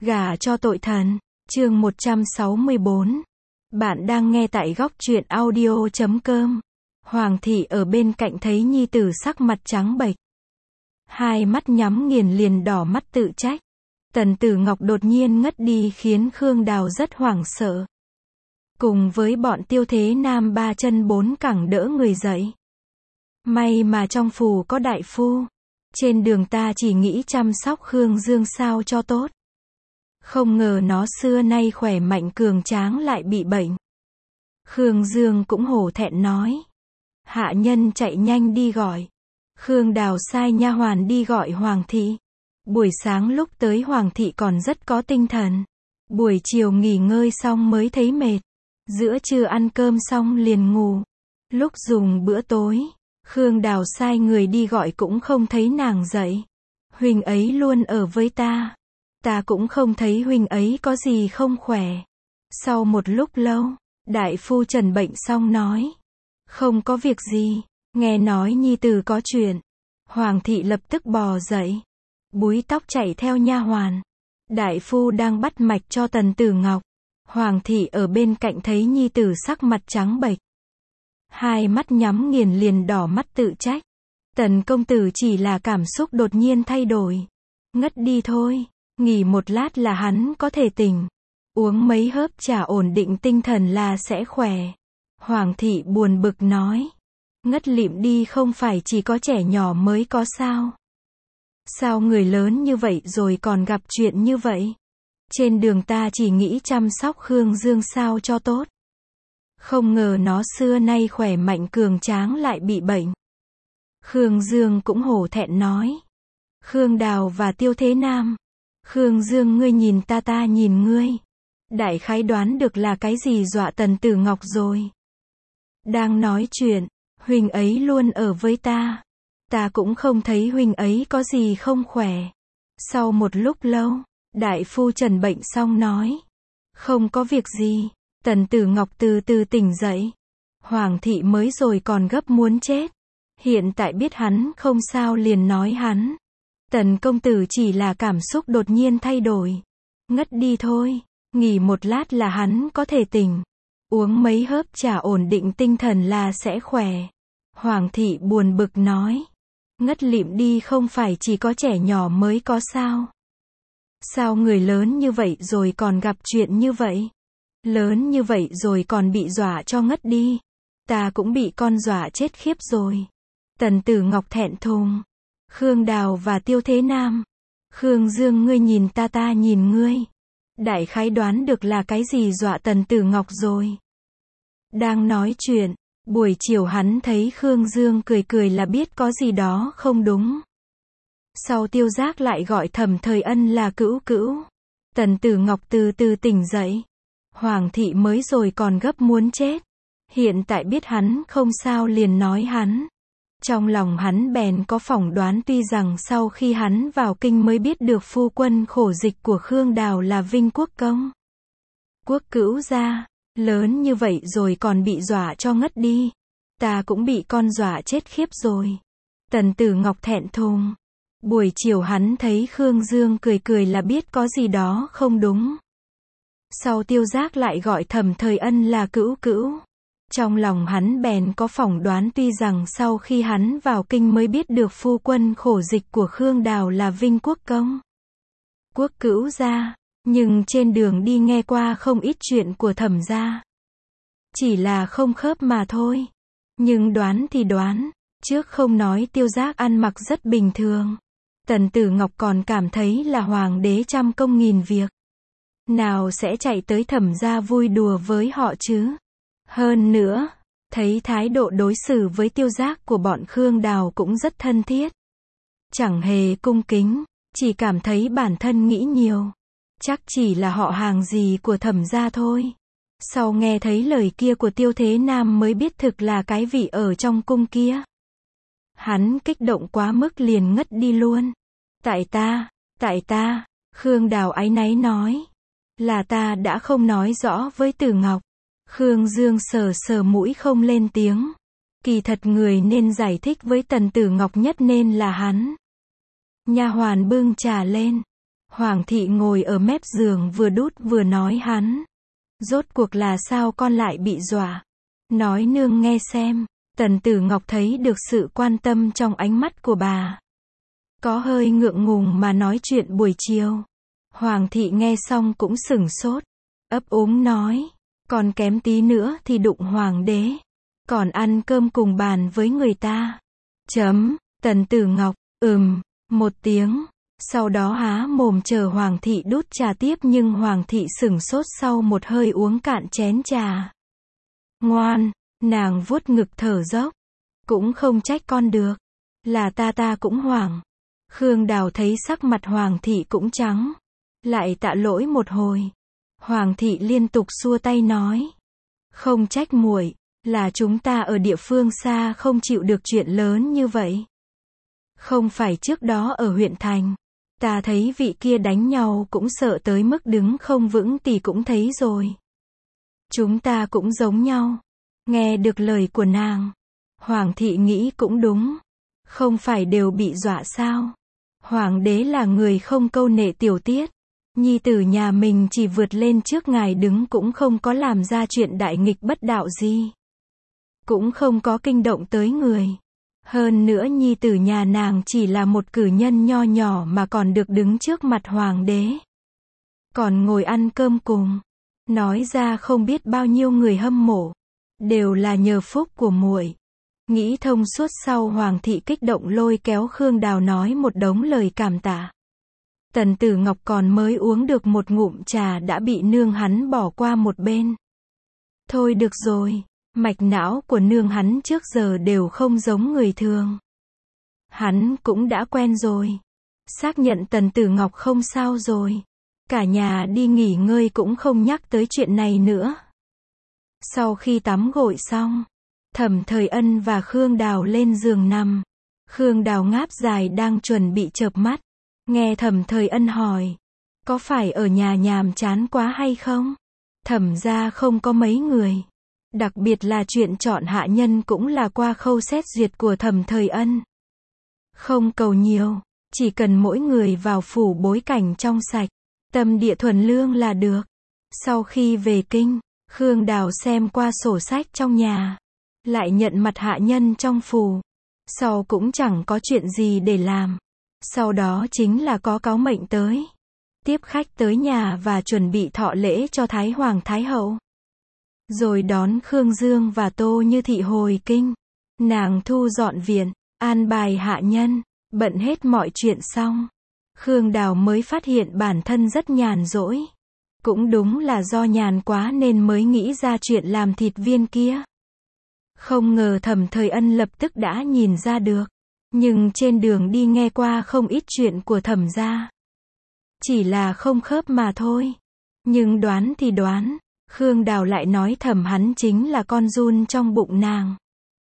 Gả cho tội thần. Chương 164. Bạn đang nghe tại góc truyện audio.com. Hoàng thị ở bên cạnh thấy nhi tử sắc mặt trắng bệch, hai mắt nhắm nghiền liền đỏ mắt tự trách. Tần Tử Ngọc đột nhiên ngất đi khiến Khương Đào rất hoảng sợ. Cùng với bọn Tiêu Thế Nam ba chân bốn cẳng đỡ người dậy. May mà trong phủ có đại phu. Trên đường ta chỉ nghĩ chăm sóc Khương Dương sao cho tốt. Không ngờ nó xưa nay khỏe mạnh cường tráng lại bị bệnh. Khương Dương cũng hổ thẹn nói. Hạ nhân chạy nhanh đi gọi. Khương Đào sai nha hoàn đi gọi Hoàng thị. Buổi sáng lúc tới Hoàng thị còn rất có tinh thần. Buổi chiều nghỉ ngơi xong mới thấy mệt. Giữa trưa ăn cơm xong liền ngủ. Lúc dùng bữa tối, Khương Đào sai người đi gọi cũng không thấy nàng dậy. Huynh ấy luôn ở với ta. Ta cũng không thấy huynh ấy có gì không khỏe. Sau một lúc lâu, đại phu trần bệnh xong nói. Không có việc gì, nghe nói nhi tử có chuyện. Hoàng thị lập tức bò dậy. Búi tóc chạy theo nha hoàn. Đại phu đang bắt mạch cho Tần Tử Ngọc. Hoàng thị ở bên cạnh thấy nhi tử sắc mặt trắng bệch, hai mắt nhắm nghiền liền đỏ mắt tự trách. Tần công tử chỉ là cảm xúc đột nhiên thay đổi. Ngất đi thôi, nghỉ một lát là hắn có thể tỉnh. Uống mấy hớp trà ổn định tinh thần là sẽ khỏe. Hoàng thị buồn bực nói. Ngất lịm đi không phải chỉ có trẻ nhỏ mới có sao? Sao người lớn như vậy rồi còn gặp chuyện như vậy? Trên đường ta chỉ nghĩ chăm sóc Khương Dương sao cho tốt. Không ngờ nó xưa nay khỏe mạnh cường tráng lại bị bệnh. Khương Dương cũng hổ thẹn nói. Khương Đào và Tiêu Thế Nam. Khương Dương ngươi nhìn ta, ta nhìn ngươi. Đại khái đoán được là cái gì dọa Tần Tử Ngọc rồi. Đang nói chuyện, huynh ấy luôn ở với ta. Ta cũng không thấy huynh ấy có gì không khỏe. Sau một lúc lâu, đại phu trần bệnh xong nói. Không có việc gì. Tần Tử Ngọc từ từ tỉnh dậy. Hoàng thị mới rồi còn gấp muốn chết. Hiện tại biết hắn không sao liền nói hắn. Tần công tử chỉ là cảm xúc đột nhiên thay đổi. Ngất đi thôi, nghỉ một lát là hắn có thể tỉnh. Uống mấy hớp trà ổn định tinh thần là sẽ khỏe. Hoàng thị buồn bực nói. Ngất lịm đi không phải chỉ có trẻ nhỏ mới có sao? Sao người lớn như vậy rồi còn gặp chuyện như vậy? Lớn như vậy rồi còn bị dọa cho ngất đi. Ta cũng bị con dọa chết khiếp rồi. Tần Tử Ngọc thẹn thùng. Khương Đào và Tiêu Thế Nam. Khương Dương ngươi nhìn ta, ta nhìn ngươi. Đại khái đoán được là cái gì dọa Tần Tử Ngọc rồi. Đang nói chuyện, buổi chiều hắn thấy Khương Dương cười cười là biết có gì đó không đúng. Sau Tiêu Giác lại gọi Thẩm Thời Ân là cữu cữu. Tần Tử Ngọc từ từ tỉnh dậy. Hoàng thị mới rồi còn gấp muốn chết. Hiện tại biết hắn không sao liền nói hắn. Trong lòng hắn bèn có phỏng đoán, tuy rằng sau khi hắn vào kinh mới biết được phu quân khổ dịch của Khương Đào là Vinh Quốc Công. Quốc cữu gia, lớn như vậy rồi còn bị dọa cho ngất đi. Ta cũng bị con dọa chết khiếp rồi. Tần Tử Ngọc thẹn thùng. Buổi chiều hắn thấy Khương Dương cười cười là biết có gì đó không đúng. Sau Tiêu Giác lại gọi Thẩm Thời Ân là cữu cữu. Trong lòng hắn bèn có phỏng đoán, tuy rằng sau khi hắn vào kinh mới biết được phu quân khổ dịch của Khương Đào là Vinh Quốc Công. Quốc cữu gia, nhưng trên đường đi nghe qua không ít chuyện của Thẩm gia. Chỉ là không khớp mà thôi. Nhưng đoán thì đoán, trước không nói Tiêu Giác ăn mặc rất bình thường. Tần Tử Ngọc còn cảm thấy là hoàng đế trăm công nghìn việc. Nào sẽ chạy tới Thẩm gia vui đùa với họ chứ. Hơn nữa, thấy thái độ đối xử với Tiêu Giác của bọn Khương Đào cũng rất thân thiết. Chẳng hề cung kính, chỉ cảm thấy bản thân nghĩ nhiều. Chắc chỉ là họ hàng gì của Thẩm gia thôi. Sau nghe thấy lời kia của Tiêu Thế Nam mới biết thực là cái vị ở trong cung kia. Hắn kích động quá mức liền ngất đi luôn. Tại ta, Khương Đào áy náy nói. Là ta đã không nói rõ với Tử Ngọc. Khương Dương sờ sờ mũi không lên tiếng. Kỳ thật người nên giải thích với Tần Tử Ngọc nhất nên là hắn. Nha hoàn bưng trà lên. Hoàng thị ngồi ở mép giường vừa đút vừa nói hắn. Rốt cuộc là sao con lại bị dọa? Nói nương nghe xem. Tần Tử Ngọc thấy được sự quan tâm trong ánh mắt của bà. Có hơi ngượng ngùng mà nói chuyện buổi chiều. Hoàng thị nghe xong cũng sửng sốt. Ấp úng nói. Còn kém tí nữa thì đụng hoàng đế. Còn ăn cơm cùng bàn với người ta. Tần Tử Ngọc, một tiếng. Sau đó há mồm chờ Hoàng thị đút trà tiếp nhưng Hoàng thị sửng sốt sau một hơi uống cạn chén trà. Ngoan, nàng vuốt ngực thở dốc. Cũng không trách con được. Là ta cũng hoảng. Khương Đào thấy sắc mặt Hoàng thị cũng trắng. Lại tạ lỗi một hồi. Hoàng thị liên tục xua tay nói. Không trách muội, là chúng ta ở địa phương xa không chịu được chuyện lớn như vậy. Không phải trước đó ở huyện thành. Ta thấy vị kia đánh nhau cũng sợ tới mức đứng không vững thì cũng thấy rồi. Chúng ta cũng giống nhau. Nghe được lời của nàng. Hoàng thị nghĩ cũng đúng. Không phải đều bị dọa sao? Hoàng đế là người không câu nệ tiểu tiết. Nhi tử nhà mình chỉ vượt lên trước ngài đứng cũng không có làm ra chuyện đại nghịch bất đạo gì. Cũng không có kinh động tới người. Hơn nữa nhi tử nhà nàng chỉ là một cử nhân nho nhỏ mà còn được đứng trước mặt hoàng đế. Còn ngồi ăn cơm cùng. Nói ra không biết bao nhiêu người hâm mộ. Đều là nhờ phúc của muội. Nghĩ thông suốt sau Hoàng thị kích động lôi kéo Khương Đào nói một đống lời cảm tạ. Tần Tử Ngọc còn mới uống được một ngụm trà đã bị nương hắn bỏ qua một bên. Thôi được rồi, mạch não của nương hắn trước giờ đều không giống người thường. Hắn cũng đã quen rồi. Xác nhận Tần Tử Ngọc không sao rồi. Cả nhà đi nghỉ ngơi cũng không nhắc tới chuyện này nữa. Sau khi tắm gội xong, Thẩm Thời Ân và Khương Đào lên giường nằm. Khương Đào ngáp dài đang chuẩn bị chợp mắt. Nghe Thẩm Thời Ân hỏi. Có phải ở nhà nhàm chán quá hay không? Thẩm gia không có mấy người. Đặc biệt là chuyện chọn hạ nhân cũng là qua khâu xét duyệt của Thẩm Thời Ân. Không cầu nhiều. Chỉ cần mỗi người vào phủ bối cảnh trong sạch. Tâm địa thuần lương là được. Sau khi về kinh, Khương Đào xem qua sổ sách trong nhà. Lại nhận mặt hạ nhân trong phủ. Sau cũng chẳng có chuyện gì để làm. Sau đó chính là có cáo mệnh tới. Tiếp khách tới nhà và chuẩn bị thọ lễ cho Thái Hoàng Thái Hậu. Rồi đón Khương Dương và Tô Như Thị hồi kinh. Nàng thu dọn viện, an bài hạ nhân, bận hết mọi chuyện xong. Khương Đào mới phát hiện bản thân rất nhàn rỗi. Cũng đúng là do nhàn quá nên mới nghĩ ra chuyện làm thịt viên kia. Không ngờ Thẩm Thời Ân lập tức đã nhìn ra được. Nhưng trên đường đi nghe qua không ít chuyện của Thẩm gia. Chỉ là không khớp mà thôi. Nhưng đoán thì đoán, Khương Đào lại nói Thẩm hắn chính là con giun trong bụng nàng.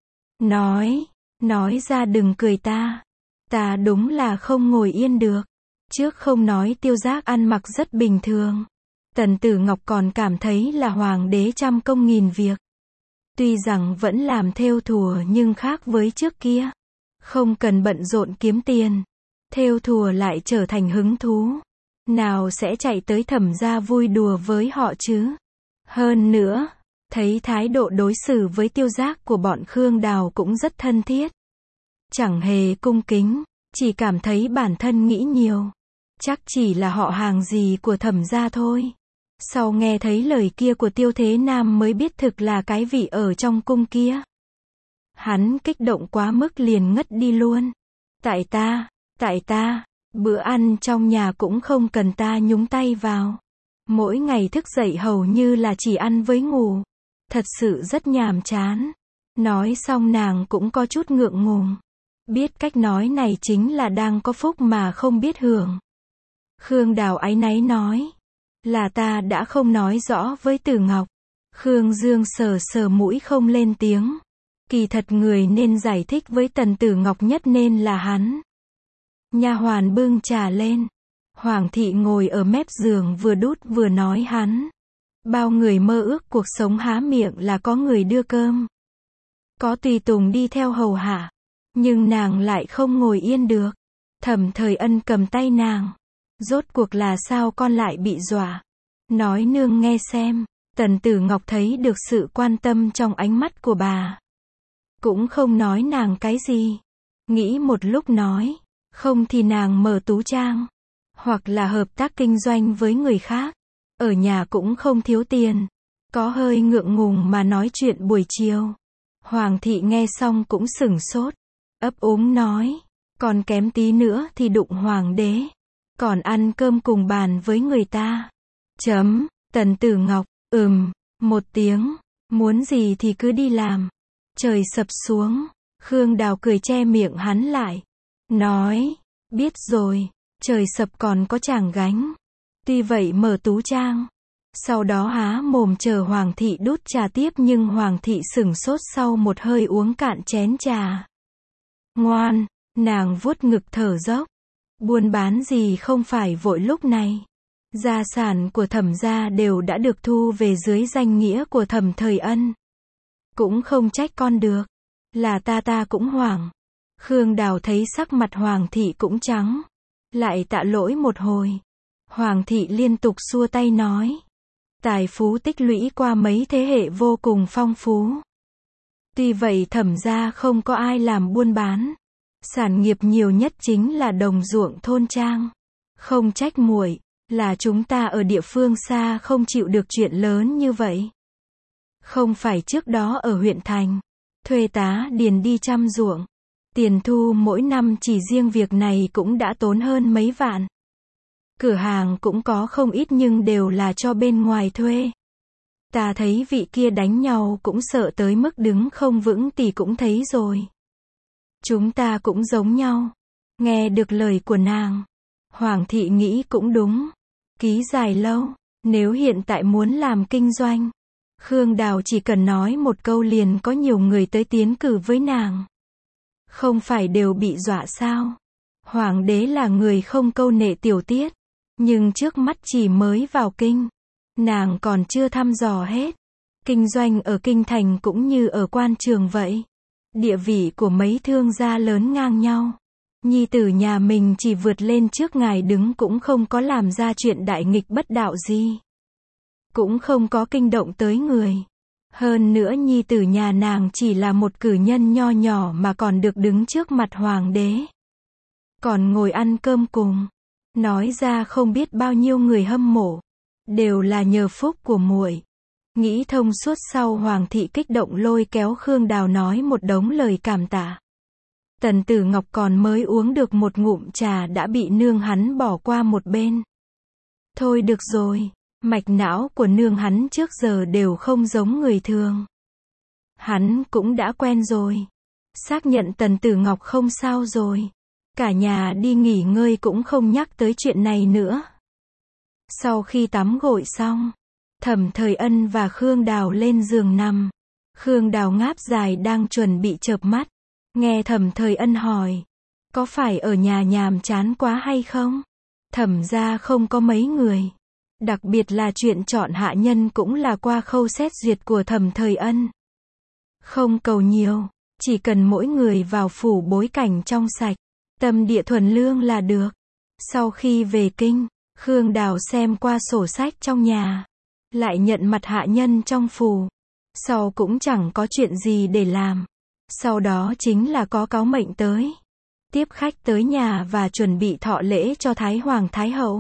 Nói ra đừng cười ta. Ta đúng là không ngồi yên được. Trước không nói Tiêu Giác ăn mặc rất bình thường. Tần Tử Ngọc còn cảm thấy là hoàng đế trăm công nghìn việc. Tuy rằng vẫn làm thêu thùa nhưng khác với trước kia. Không cần bận rộn kiếm tiền. Thêu thùa lại trở thành hứng thú. Nào sẽ chạy tới Thẩm gia vui đùa với họ chứ. Hơn nữa, thấy thái độ đối xử với Tiêu Giác của bọn Khương Đào cũng rất thân thiết. Chẳng hề cung kính, chỉ cảm thấy bản thân nghĩ nhiều. Chắc chỉ là họ hàng gì của Thẩm gia thôi. Sau nghe thấy lời kia của Tiêu Thế Nam mới biết thực là cái vị ở trong cung kia. Hắn kích động quá mức liền ngất đi luôn. Tại ta, bữa ăn trong nhà cũng không cần ta nhúng tay vào. Mỗi ngày thức dậy hầu như là chỉ ăn với ngủ. Thật sự rất nhàm chán. Nói xong nàng cũng có chút ngượng ngùng. Biết cách nói này chính là đang có phúc mà không biết hưởng. Khương Đào áy náy nói. Là ta đã không nói rõ với Tử Ngọc. Khương Dương sờ sờ mũi không lên tiếng. Kỳ thật người nên giải thích với Tần Tử Ngọc nhất nên là hắn. Nha hoàn bưng trà lên. Hoàng thị ngồi ở mép giường vừa đút vừa nói hắn. Bao người mơ ước cuộc sống há miệng là có người đưa cơm. Có tùy tùng đi theo hầu hạ. Nhưng nàng lại không ngồi yên được. Thẩm Thời Ân cầm tay nàng. Rốt cuộc là sao con lại bị dọa? Nói nương nghe xem. Tần Tử Ngọc thấy được sự quan tâm trong ánh mắt của bà. Cũng không nói nàng cái gì. Nghĩ một lúc nói. Không thì nàng mở tú trang. Hoặc là hợp tác kinh doanh với người khác. Ở nhà cũng không thiếu tiền. Có hơi ngượng ngùng mà nói chuyện buổi chiều. Hoàng thị nghe xong cũng sửng sốt. Ấp úng nói. Còn kém tí nữa thì đụng hoàng đế. Còn ăn cơm cùng bàn với người ta. Tần Tử Ngọc, một tiếng. Muốn gì thì cứ đi làm. Trời sập xuống. Khương Đào cười che miệng hắn lại. Nói. Biết rồi. Trời sập còn có chàng gánh. Tuy vậy mở tú trang. Sau đó há mồm chờ Hoàng thị đút trà tiếp nhưng Hoàng thị sửng sốt sau một hơi uống cạn chén trà. Ngoan, nàng vuốt ngực thở dốc. Buôn bán gì không phải vội lúc này. Gia sản của Thẩm gia đều đã được thu về dưới danh nghĩa của Thẩm Thời Ân. Cũng không trách con được. Là ta cũng hoảng. Khương Đào thấy sắc mặt Hoàng thị cũng trắng. Lại tạ lỗi một hồi. Hoàng thị liên tục xua tay nói. Tài phú tích lũy qua mấy thế hệ vô cùng phong phú. Tuy vậy Thẩm gia không có ai làm buôn bán. Sản nghiệp nhiều nhất chính là đồng ruộng thôn trang. Không trách muội, là chúng ta ở địa phương xa không chịu được chuyện lớn như vậy. Không phải trước đó ở huyện thành, thuê tá điền đi chăm ruộng. Tiền thu mỗi năm chỉ riêng việc này cũng đã tốn hơn mấy vạn. Cửa hàng cũng có không ít nhưng đều là cho bên ngoài thuê. Ta thấy vị kia đánh nhau cũng sợ tới mức đứng không vững thì cũng thấy rồi. Chúng ta cũng giống nhau. Nghe được lời của nàng. Hoàng thị nghĩ cũng đúng. Ký dài lâu. Nếu hiện tại muốn làm kinh doanh. Khương Đào chỉ cần nói một câu liền có nhiều người tới tiến cử với nàng. Không phải đều bị dọa sao? Hoàng đế là người không câu nệ tiểu tiết. Nhưng trước mắt chỉ mới vào kinh. Nàng còn chưa thăm dò hết. Kinh doanh ở kinh thành cũng như ở quan trường vậy. Địa vị của mấy thương gia lớn ngang nhau. Nhi tử nhà mình chỉ vượt lên trước ngài đứng cũng không có làm ra chuyện đại nghịch bất đạo gì. Cũng không có kinh động tới người. Hơn nữa nhi tử nhà nàng chỉ là một cử nhân nho nhỏ mà còn được đứng trước mặt hoàng đế. Còn ngồi ăn cơm cùng. Nói ra không biết bao nhiêu người hâm mộ. Đều là nhờ phúc của muội. Nghĩ thông suốt sau Hoàng thị kích động lôi kéo Khương Đào nói một đống lời cảm tạ. Tần Tử Ngọc còn mới uống được một ngụm trà đã bị nương hắn bỏ qua một bên. Thôi được rồi, mạch não của nương hắn trước giờ đều không giống người thường. Hắn cũng đã quen rồi. Xác nhận Tần Tử Ngọc không sao rồi. Cả nhà đi nghỉ ngơi cũng không nhắc tới chuyện này nữa. Sau khi tắm gội xong, Thẩm Thời Ân và Khương Đào lên giường nằm. Khương Đào ngáp dài đang chuẩn bị chợp mắt. Nghe Thẩm Thời Ân hỏi. Có phải ở nhà nhàm chán quá hay không? Thẩm gia không có mấy người. Đặc biệt là chuyện chọn hạ nhân cũng là qua khâu xét duyệt của Thẩm Thời Ân. Không cầu nhiều. Chỉ cần mỗi người vào phủ bối cảnh trong sạch. Tâm địa thuần lương là được. Sau khi về kinh, Khương Đào xem qua sổ sách trong nhà. Lại nhận mặt hạ nhân trong phủ. Sau cũng chẳng có chuyện gì để làm. Sau đó chính là có cáo mệnh tới. Tiếp khách tới nhà và chuẩn bị thọ lễ cho Thái Hoàng Thái Hậu.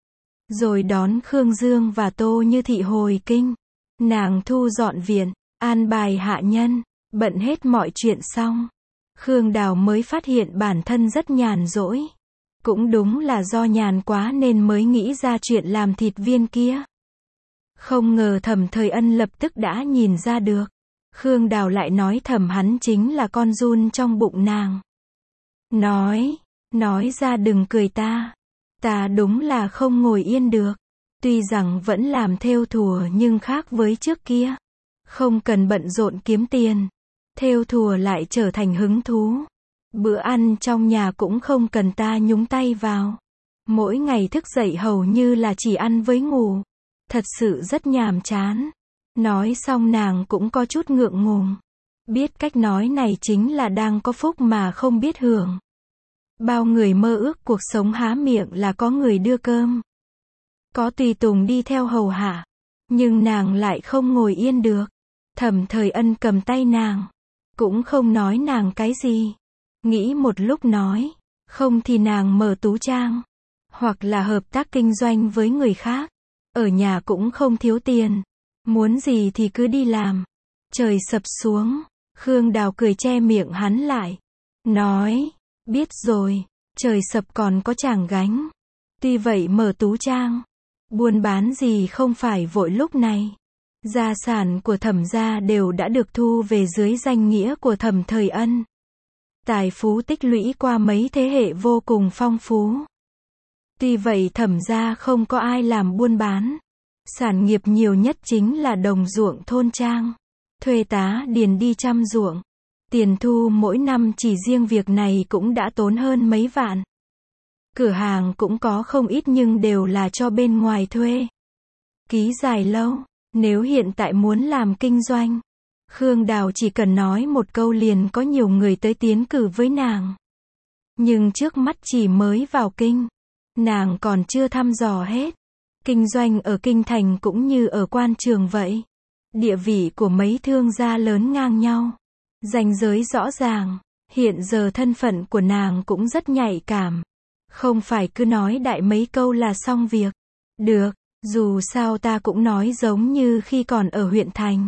Rồi đón Khương Dương và Tô Như Thị hồi kinh. Nàng thu dọn viện, an bài hạ nhân, bận hết mọi chuyện xong. Khương Đào mới phát hiện bản thân rất nhàn rỗi. Cũng đúng là do nhàn quá nên mới nghĩ ra chuyện làm thịt viên kia. Không ngờ Thẩm Thời Ân lập tức đã nhìn ra được. Khương Đào lại nói thầm hắn chính là con giun trong bụng nàng. Nói ra đừng cười ta. Ta đúng là không ngồi yên được. Tuy rằng vẫn làm thêu thùa nhưng khác với trước kia. Không cần bận rộn kiếm tiền. Thêu thùa lại trở thành hứng thú. Bữa ăn trong nhà cũng không cần ta nhúng tay vào. Mỗi ngày thức dậy hầu như là chỉ ăn với ngủ. Thật sự rất nhàm chán. Nói xong nàng cũng có chút ngượng ngùng. Biết cách nói này chính là đang có phúc mà không biết hưởng. Bao người mơ ước cuộc sống há miệng là có người đưa cơm. Có tùy tùng đi theo hầu hạ. Nhưng nàng lại không ngồi yên được. Thẩm Thời Ân cầm tay nàng. Cũng không nói nàng cái gì. Nghĩ một lúc nói. Không thì nàng mở tú trang. Hoặc là hợp tác kinh doanh với người khác. Ở nhà cũng không thiếu tiền. Muốn gì thì cứ đi làm. Trời sập xuống. Khương Đào cười che miệng hắn lại. Nói. Biết rồi. Trời sập còn có chàng gánh. Tuy vậy mở tú trang. Buôn bán gì không phải vội lúc này. Gia sản của Thẩm gia đều đã được thu về dưới danh nghĩa của Thẩm Thời Ân. Tài phú tích lũy qua mấy thế hệ vô cùng phong phú. Tuy vậy Thẩm gia không có ai làm buôn bán. Sản nghiệp nhiều nhất chính là đồng ruộng thôn trang. Thuê tá điền đi chăm ruộng. Tiền thu mỗi năm chỉ riêng việc này cũng đã tốn hơn mấy vạn. Cửa hàng cũng có không ít nhưng đều là cho bên ngoài thuê. Ký dài lâu. Nếu hiện tại muốn làm kinh doanh, Khương Đào chỉ cần nói một câu liền có nhiều người tới tiến cử với nàng. Nhưng trước mắt chỉ mới vào kinh. Nàng còn chưa thăm dò hết. Kinh doanh ở kinh thành cũng như ở quan trường vậy. Địa vị của mấy thương gia lớn ngang nhau. Ranh giới rõ ràng. Hiện giờ thân phận của nàng cũng rất nhạy cảm. Không phải cứ nói đại mấy câu là xong việc. Được, dù sao ta cũng nói giống như khi còn ở huyện thành.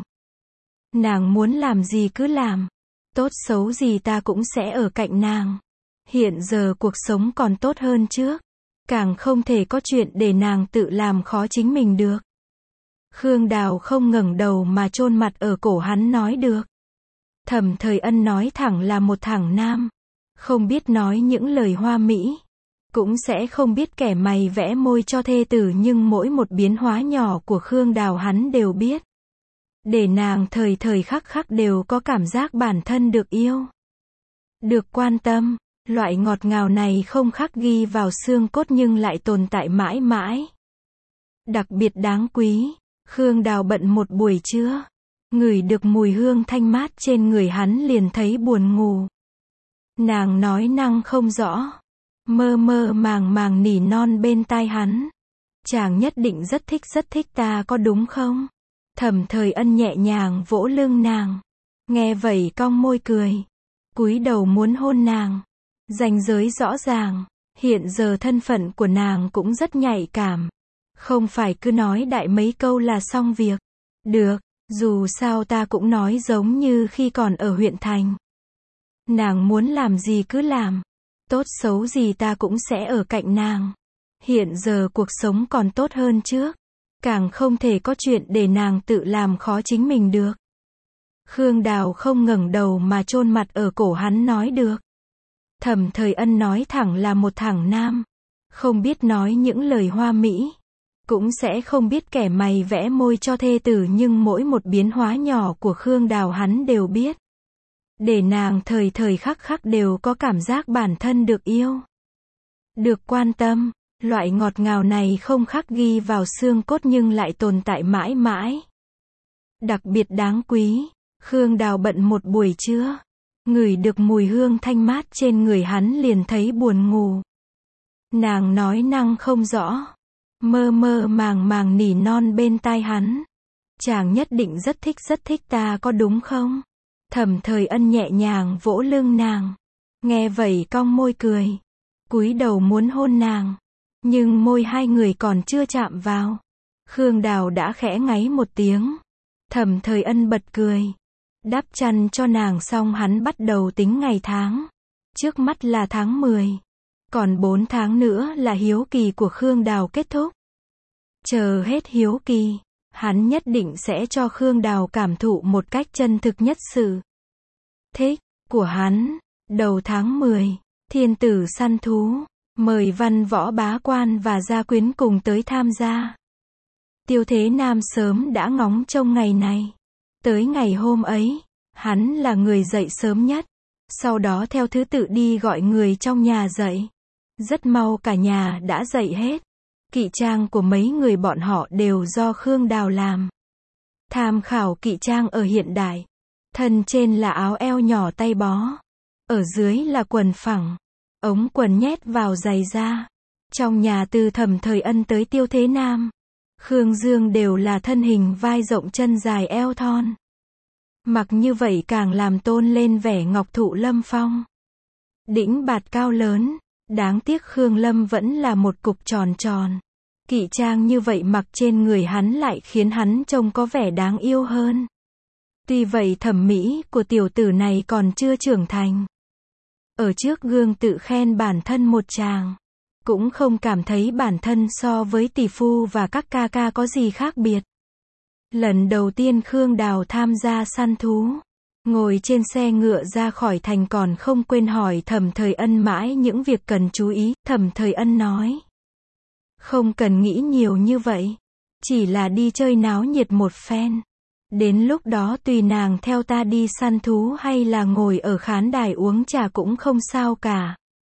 Nàng muốn làm gì cứ làm. Tốt xấu gì ta cũng sẽ ở cạnh nàng. Hiện giờ cuộc sống còn tốt hơn trước. Càng không thể có chuyện để nàng tự làm khó chính mình được. Khương Đào không ngẩng đầu mà chôn mặt ở cổ hắn nói được. Thẩm Thời Ân nói thẳng là một thẳng nam. Không biết nói những lời hoa mỹ. Cũng sẽ không biết kẻ mày vẽ môi cho thê tử nhưng mỗi một biến hóa nhỏ của Khương Đào hắn đều biết. Để nàng thời thời khắc khắc đều có cảm giác bản thân được yêu. Được quan tâm. Loại ngọt ngào này không khắc ghi vào xương cốt nhưng lại tồn tại mãi mãi. Đặc biệt đáng quý. Khương Đào bận một buổi trưa. Ngửi được mùi hương thanh mát trên người hắn liền thấy buồn ngủ. Nàng nói năng không rõ. Mơ mơ màng màng nỉ non bên tai hắn. Chàng nhất định rất thích ta có đúng không? Thẩm Thời Ân nhẹ nhàng vỗ lưng nàng. Nghe vậy cong môi cười. Cúi đầu muốn hôn nàng. Ranh giới rõ ràng. Hiện giờ thân phận của nàng cũng rất nhạy cảm. Không phải cứ nói đại mấy câu là xong việc. Được, dù sao ta cũng nói giống như khi còn ở huyện thành. Nàng muốn làm gì cứ làm. Tốt xấu gì ta cũng sẽ ở cạnh nàng. Hiện giờ cuộc sống còn tốt hơn trước. Càng không thể có chuyện để nàng tự làm khó chính mình được. Khương Đào không ngẩng đầu mà chôn mặt ở cổ hắn nói được. Thẩm Thời Ân nói thẳng là một thẳng nam. Không biết nói những lời hoa mỹ. Cũng sẽ không biết kẻ mày vẽ môi cho thê tử nhưng mỗi một biến hóa nhỏ của Khương Đào hắn đều biết. Để nàng thời thời khắc khắc đều có cảm giác bản thân được yêu. Được quan tâm. Loại ngọt ngào này không khắc ghi vào xương cốt nhưng lại tồn tại mãi mãi. Đặc biệt đáng quý. Khương Đào bận một buổi trưa. Ngửi được mùi hương thanh mát trên người hắn liền thấy buồn ngủ. Nàng nói năng không rõ. Mơ mơ màng màng nỉ non bên tai hắn. Chàng nhất định rất thích ta có đúng không? Thẩm Thời Ân nhẹ nhàng vỗ lưng nàng. Nghe vậy cong môi cười. Cúi đầu muốn hôn nàng. Nhưng môi hai người còn chưa chạm vào. Khương Đào đã khẽ ngáy một tiếng. Thẩm Thời Ân bật cười. Đắp chăn cho nàng xong hắn bắt đầu tính ngày tháng. Trước mắt là tháng 10. Còn 4 tháng nữa là hiếu kỳ của Khương Đào kết thúc. Chờ hết hiếu kỳ, hắn nhất định sẽ cho Khương Đào cảm thụ một cách chân thực nhất sự thích của hắn. Đầu tháng 10, thiên tử săn thú, mời văn võ bá quan và gia quyến cùng tới tham gia. Tiêu Thế Nam sớm đã ngóng trông ngày này. Tới ngày hôm ấy, hắn là người dậy sớm nhất. Sau đó theo thứ tự đi gọi người trong nhà dậy. Rất mau cả nhà đã dậy hết. Kỵ trang của mấy người bọn họ đều do Khương Đào làm. Tham khảo kỵ trang ở hiện đại. Thân trên là áo eo nhỏ tay bó. Ở dưới là quần phẳng. ống quần nhét vào giày da. Trong nhà từ Thẩm Thời Ân tới Tiêu Thế Nam, Khương Dương đều là thân hình vai rộng chân dài eo thon. Mặc như vậy càng làm tôn lên vẻ ngọc thụ lâm phong. Đĩnh bạt cao lớn, đáng tiếc Khương Lâm vẫn là một cục tròn tròn. Kỵ trang như vậy mặc trên người hắn lại khiến hắn trông có vẻ đáng yêu hơn. Tuy vậy thẩm mỹ của tiểu tử này còn chưa trưởng thành. Ở trước gương tự khen bản thân một tràng. Cũng không cảm thấy bản thân so với tỷ phu và các ca ca có gì khác biệt. Lần đầu tiên Khương Đào tham gia săn thú. Ngồi trên xe ngựa ra khỏi thành còn không quên hỏi Thẩm Thời Ân mãi những việc cần chú ý. Thẩm Thời Ân nói. Không cần nghĩ nhiều như vậy. Chỉ là đi chơi náo nhiệt một phen. Đến lúc đó tùy nàng theo ta đi săn thú hay là ngồi ở khán đài uống trà cũng không sao cả.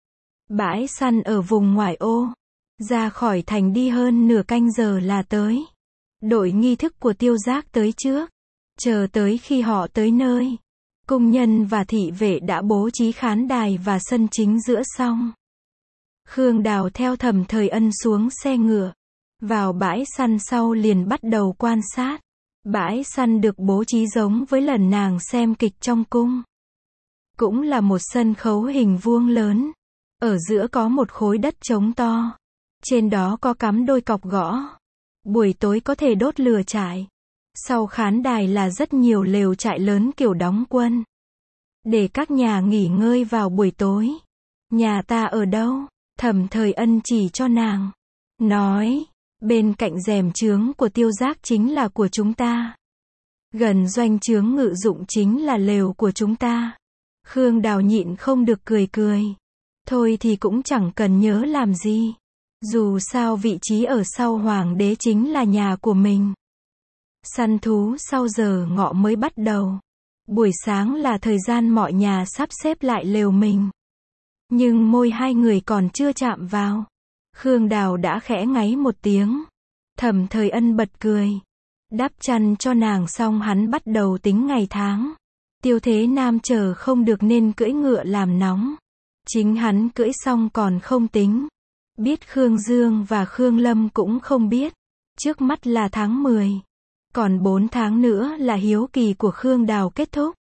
Bãi săn ở vùng ngoại ô. Ra khỏi thành đi hơn nửa canh giờ là tới. Đội nghi thức của Tiêu Giác tới trước. Chờ tới khi họ tới nơi. Cung nhân và thị vệ đã bố trí khán đài và sân chính giữa xong. Khương Đào theo Thẩm Thời Ân xuống xe ngựa. Vào bãi săn sau liền bắt đầu quan sát. Bãi săn được bố trí giống với lần nàng xem kịch trong cung. Cũng là một sân khấu hình vuông lớn. Ở giữa có một khối đất trống to. Trên đó có cắm đôi cọc gõ. Buổi tối có thể đốt lửa trại. Sau khán đài là rất nhiều lều trại lớn kiểu đóng quân. Để các nhà nghỉ ngơi vào buổi tối. Nhà ta ở đâu? Thẩm Thời Ân chỉ cho nàng. Nói, bên cạnh rèm chướng của Tiêu Giác chính là của chúng ta. Gần doanh chướng ngự dụng chính là lều của chúng ta. Khương Đào nhịn không được cười cười. Thôi thì cũng chẳng cần nhớ làm gì. Dù sao vị trí ở sau hoàng đế chính là nhà của mình. Săn thú sau giờ ngọ mới bắt đầu. Buổi sáng là thời gian mọi nhà sắp xếp lại lều mình. Nhưng môi hai người còn chưa chạm vào. Khương Đào đã khẽ ngáy một tiếng. Thẩm Thời Ân bật cười. Đắp chăn cho nàng xong hắn bắt đầu tính ngày tháng. Tiêu Thế Nam chờ không được nên cưỡi ngựa làm nóng. Chính hắn cưỡi xong còn không tính. Biết Khương Dương và Khương Lâm cũng không biết. Trước mắt là tháng 10. Còn 4 tháng nữa là hiếu kỳ của Khương Đào kết thúc.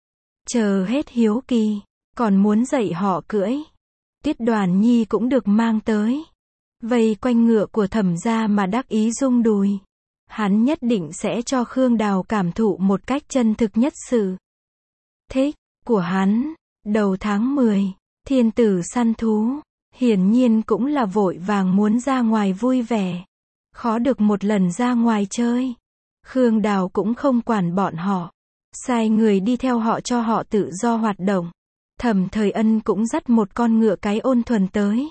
Chờ hết hiếu kỳ, còn muốn dạy họ cưỡi. Tiết Đoàn Nhi cũng được mang tới. Vây quanh ngựa của Thẩm gia mà đắc ý rung đùi. Hắn nhất định sẽ cho Khương Đào cảm thụ một cách chân thực nhất sự thích của hắn. Đầu tháng 10, thiên tử săn thú. Hiển nhiên cũng là vội vàng muốn ra ngoài vui vẻ. Khó được một lần ra ngoài chơi. Khương Đào cũng không quản bọn họ. Sai người đi theo họ cho họ tự do hoạt động. Thẩm Thời Ân cũng dắt một con ngựa cái ôn thuần tới.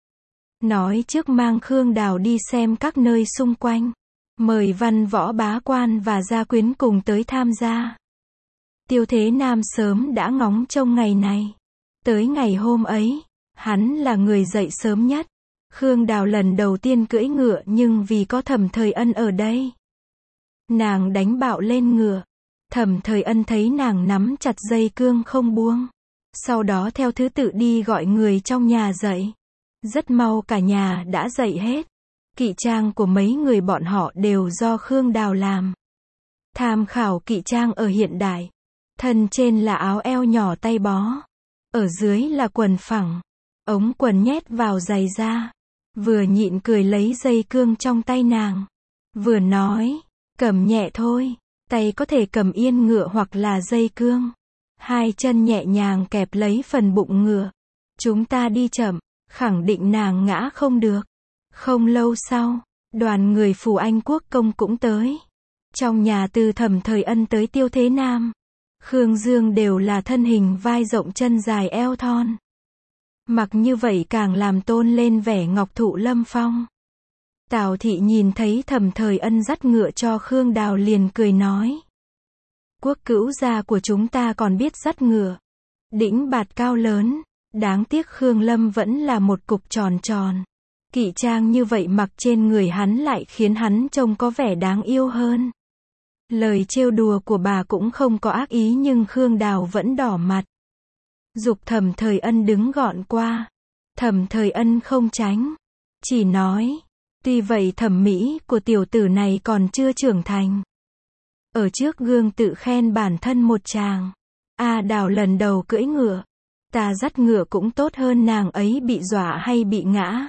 Nói trước mang Khương Đào đi xem các nơi xung quanh. Mời văn võ bá quan và gia quyến cùng tới tham gia. Tiêu Thế Nam sớm đã ngóng trông ngày này. Tới ngày hôm ấy, hắn là người dậy sớm nhất. Khương Đào lần đầu tiên cưỡi ngựa nhưng vì có Thẩm Thời Ân ở đây. Nàng đánh bạo lên ngựa. Thẩm Thời Ân thấy nàng nắm chặt dây cương không buông. Sau đó theo thứ tự đi gọi người trong nhà dậy. Rất mau cả nhà đã dậy hết. Kỵ trang của mấy người bọn họ đều do Khương Đào làm. Tham khảo kỵ trang ở hiện đại. Thân trên là áo eo nhỏ tay bó. Ở dưới là quần phẳng. Ống quần nhét vào giày da. Vừa nhịn cười lấy dây cương trong tay nàng. Vừa nói, cầm nhẹ thôi. Tay có thể cầm yên ngựa hoặc là dây cương. Hai chân nhẹ nhàng kẹp lấy phần bụng ngựa. Chúng ta đi chậm, khẳng định nàng ngã không được. Không lâu sau, đoàn người Phù Anh Quốc công cũng tới. Trong nhà từ Thẩm Thời Ân tới Tiêu Thế Nam, Khương Dương đều là thân hình vai rộng chân dài eo thon. Mặc như vậy càng làm tôn lên vẻ ngọc thụ lâm phong. Tào thị nhìn thấy Thẩm Thời Ân dắt ngựa cho Khương Đào liền cười nói. Quốc cữu gia của chúng ta còn biết dắt ngựa. Đĩnh bạt cao lớn, đáng tiếc Khương Lâm vẫn là một cục tròn tròn. Kỵ trang như vậy mặc trên người hắn lại khiến hắn trông có vẻ đáng yêu hơn. Lời trêu đùa của bà cũng không có ác ý nhưng Khương Đào vẫn đỏ mặt. Giục Thẩm Thời Ân đứng gọn qua. Thẩm Thời Ân không tránh, chỉ nói, tuy vậy thẩm mỹ của tiểu tử này còn chưa trưởng thành. Ở trước gương tự khen bản thân một tràng. A Đào lần đầu cưỡi ngựa, ta dắt ngựa cũng tốt hơn nàng ấy bị dọa hay bị ngã.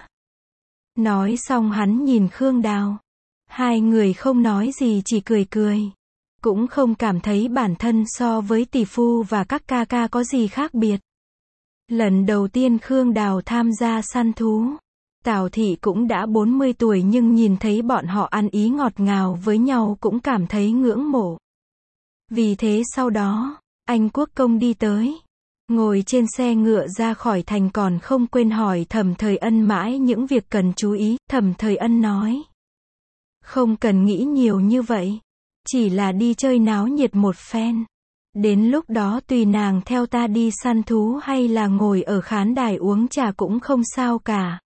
Nói xong hắn nhìn Khương Đào. Hai người không nói gì chỉ cười cười. Cũng không cảm thấy bản thân so với tỷ phu và các ca ca có gì khác biệt. Lần đầu tiên Khương Đào tham gia săn thú. Tào Thị cũng đã 40 tuổi nhưng nhìn thấy bọn họ ăn ý ngọt ngào với nhau cũng cảm thấy ngưỡng mộ. Vì thế sau đó, anh Quốc Công đi tới. Ngồi trên xe ngựa ra khỏi thành còn không quên hỏi Thẩm Thời Ân mãi những việc cần chú ý. Thẩm Thời Ân nói. Không cần nghĩ nhiều như vậy. Chỉ là đi chơi náo nhiệt một phen. Đến lúc đó tùy nàng theo ta đi săn thú hay là ngồi ở khán đài uống trà cũng không sao cả.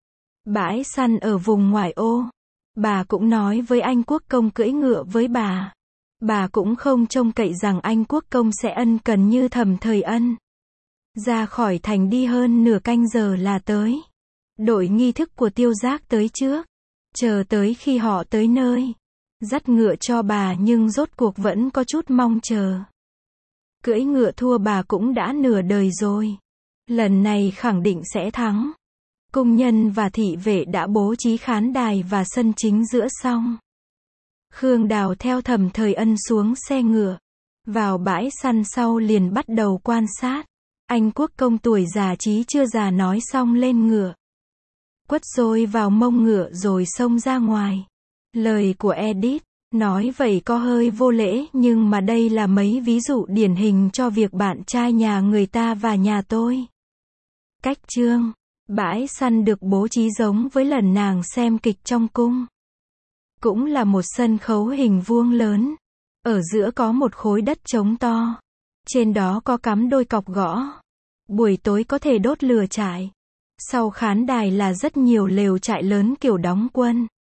Bãi săn ở vùng ngoại ô. Bà cũng nói với anh Quốc Công cưỡi ngựa với bà. Bà cũng không trông cậy rằng anh Quốc Công sẽ ân cần như Thẩm Thời Ân. Ra khỏi thành đi hơn nửa canh giờ là tới. Đội nghi thức của Tiêu Giác tới trước. Chờ tới khi họ tới nơi. Dắt ngựa cho bà nhưng rốt cuộc vẫn có chút mong chờ. Cưỡi ngựa thua bà cũng đã nửa đời rồi. Lần này khẳng định sẽ thắng. Cung nhân và thị vệ đã bố trí khán đài và sân chính giữa xong. Khương Đào theo Thẩm Thời Ân xuống xe ngựa. Vào bãi săn sau liền bắt đầu quan sát. Anh Quốc Công tuổi già trí chưa già nói xong lên ngựa. Quất rồi vào mông ngựa rồi xông ra ngoài. Lời của Edith, nói vậy có hơi vô lễ nhưng mà đây là mấy ví dụ điển hình cho việc bạn trai nhà người ta và nhà tôi. Cách chương. Bãi săn được bố trí giống với lần nàng xem kịch trong cung. Cũng là một sân khấu hình vuông lớn. Ở giữa có một khối đất trống to. Trên đó có cắm đôi cọc gõ. Buổi tối có thể đốt lửa trại. Sau khán đài là rất nhiều lều trại lớn kiểu đóng quân.